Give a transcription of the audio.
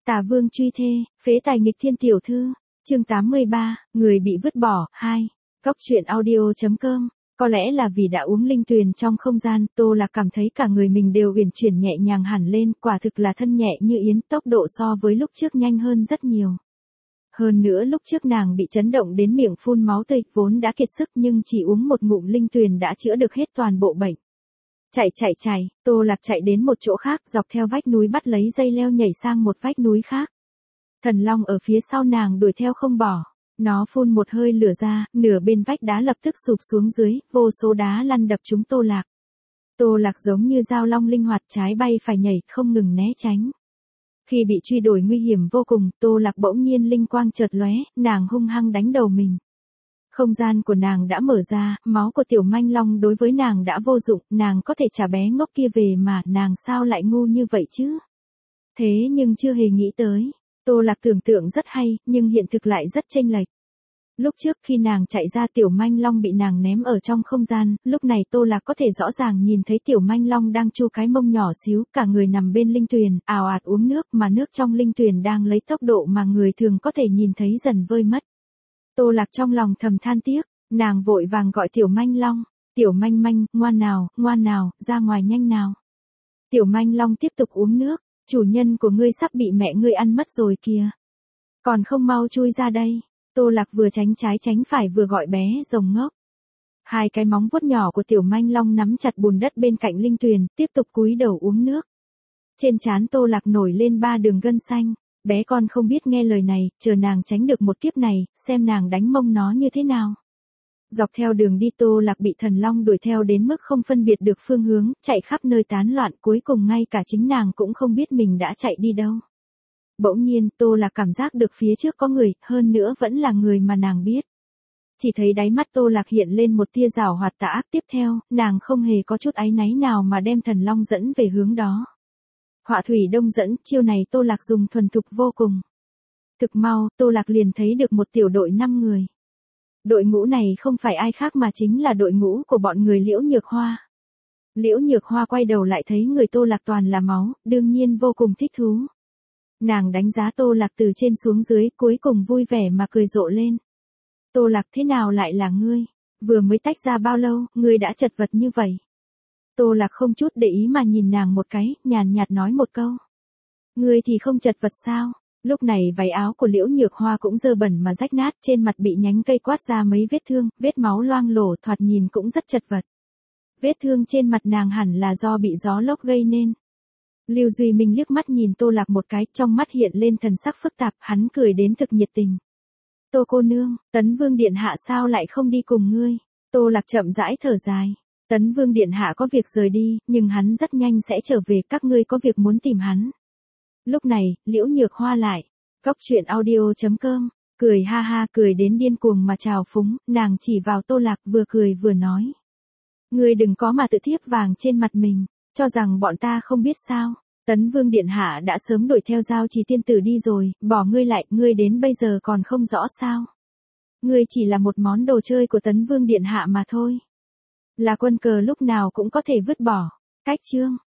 Tả Vương truy thê, phế tài nghịch thiên tiểu thư. Chương 83, người bị vứt bỏ, 2. Góc truyện audio.com. Có lẽ là vì đã uống linh tuyền trong không gian, Tô Lạc cảm thấy cả người mình đều uyển chuyển nhẹ nhàng hẳn lên, quả thực là thân nhẹ như yến, tốc độ so với lúc trước nhanh hơn rất nhiều. Hơn nữa lúc trước nàng bị chấn động đến miệng phun máu tươi, vốn đã kiệt sức nhưng chỉ uống một ngụm linh tuyền đã chữa được hết toàn bộ bệnh. Chạy, Tô Lạc chạy đến một chỗ khác, dọc theo vách núi bắt lấy dây leo nhảy sang một vách núi khác. Thần long ở phía sau nàng đuổi theo không bỏ. Nó phun một hơi lửa ra, nửa bên vách đá lập tức sụp xuống dưới, vô số đá lăn đập trúng Tô Lạc. Tô Lạc giống như dao long linh hoạt, trái bay phải nhảy, không ngừng né tránh. Khi bị truy đuổi nguy hiểm vô cùng, Tô Lạc bỗng nhiên linh quang chợt lóe, nàng hung hăng đánh đầu mình. Không gian của nàng đã mở ra, máu của tiểu manh long đối với nàng đã vô dụng, nàng có thể trả bé ngốc kia về mà, nàng sao lại ngu như vậy chứ? Thế nhưng chưa hề nghĩ tới. Tô Lạc tưởng tượng rất hay, nhưng hiện thực lại rất chênh lệch. Lúc trước khi nàng chạy ra tiểu manh long bị nàng ném ở trong không gian, lúc này Tô Lạc có thể rõ ràng nhìn thấy tiểu manh long đang chu cái mông nhỏ xíu, cả người nằm bên linh tuyền, ào ạt uống nước mà nước trong linh tuyền đang lấy tốc độ mà người thường có thể nhìn thấy dần vơi mất. Tô Lạc trong lòng thầm than tiếc, nàng vội vàng gọi tiểu manh long, tiểu manh manh, ngoan nào, ra ngoài nhanh nào. Tiểu manh long tiếp tục uống nước. Chủ nhân của ngươi sắp bị mẹ ngươi ăn mất rồi kìa. Còn không mau chui ra đây. Tô Lạc vừa tránh trái tránh phải vừa gọi bé rồng ngốc. Hai cái móng vuốt nhỏ của tiểu manh long nắm chặt bùn đất bên cạnh linh tuyền, tiếp tục cúi đầu uống nước. Trên trán Tô Lạc nổi lên 3 đường gân xanh. Bé con không biết nghe lời này, chờ nàng tránh được một kiếp này, xem nàng đánh mông nó như thế nào. Dọc theo đường đi Tô Lạc bị thần long đuổi theo đến mức không phân biệt được phương hướng, chạy khắp nơi tán loạn, cuối cùng ngay cả chính nàng cũng không biết mình đã chạy đi đâu. Bỗng nhiên Tô Lạc cảm giác được phía trước có người, hơn nữa vẫn là người mà nàng biết. Chỉ thấy đáy mắt Tô Lạc hiện lên một tia giảo hoạt tà ác, tiếp theo, nàng không hề có chút áy náy nào mà đem thần long dẫn về hướng đó. Họa thủy đông dẫn, chiêu này Tô Lạc dùng thuần thục vô cùng. Thực mau, Tô Lạc liền thấy được một tiểu đội 5 người. Đội ngũ này không phải ai khác mà chính là đội ngũ của bọn người Liễu Nhược Hoa. Liễu Nhược Hoa quay đầu lại thấy người Tô Lạc toàn là máu, đương nhiên vô cùng thích thú. Nàng đánh giá Tô Lạc từ trên xuống dưới, cuối cùng vui vẻ mà cười rộ lên. Tô Lạc, thế nào lại là ngươi? Vừa mới tách ra bao lâu, ngươi đã chật vật như vậy? Tô Lạc không chút để ý mà nhìn nàng một cái, nhàn nhạt nói một câu. Ngươi thì không chật vật sao? Lúc này váy áo của Liễu Nhược Hoa cũng dơ bẩn mà rách nát, trên mặt bị nhánh cây quát ra mấy vết thương, vết máu loang lổ, thoạt nhìn cũng rất chật vật. Vết thương trên mặt nàng hẳn là do bị gió lốc gây nên. Lưu Duy Minh liếc mắt nhìn Tô Lạc một cái, trong mắt hiện lên thần sắc phức tạp, hắn cười đến thực nhiệt tình. Tô cô nương, Tấn Vương điện hạ sao lại không đi cùng ngươi? Tô Lạc chậm rãi thở dài. Tấn Vương điện hạ có việc rời đi, nhưng hắn rất nhanh sẽ trở về, các ngươi có việc muốn tìm hắn. Lúc này, Liễu Nhược Hoa lại. Góc truyện audio.com. Cười ha ha, cười đến điên cuồng mà trào phúng, nàng chỉ vào Tô Lạc vừa cười vừa nói. Ngươi đừng có mà tự thiếp vàng trên mặt mình, cho rằng bọn ta không biết sao. Tấn Vương điện hạ đã sớm đuổi theo Giao Trì tiên tử đi rồi, bỏ ngươi lại, ngươi đến bây giờ còn không rõ sao. Ngươi chỉ là một món đồ chơi của Tấn Vương điện hạ mà thôi. Là quân cờ lúc nào cũng có thể vứt bỏ. Cách chương.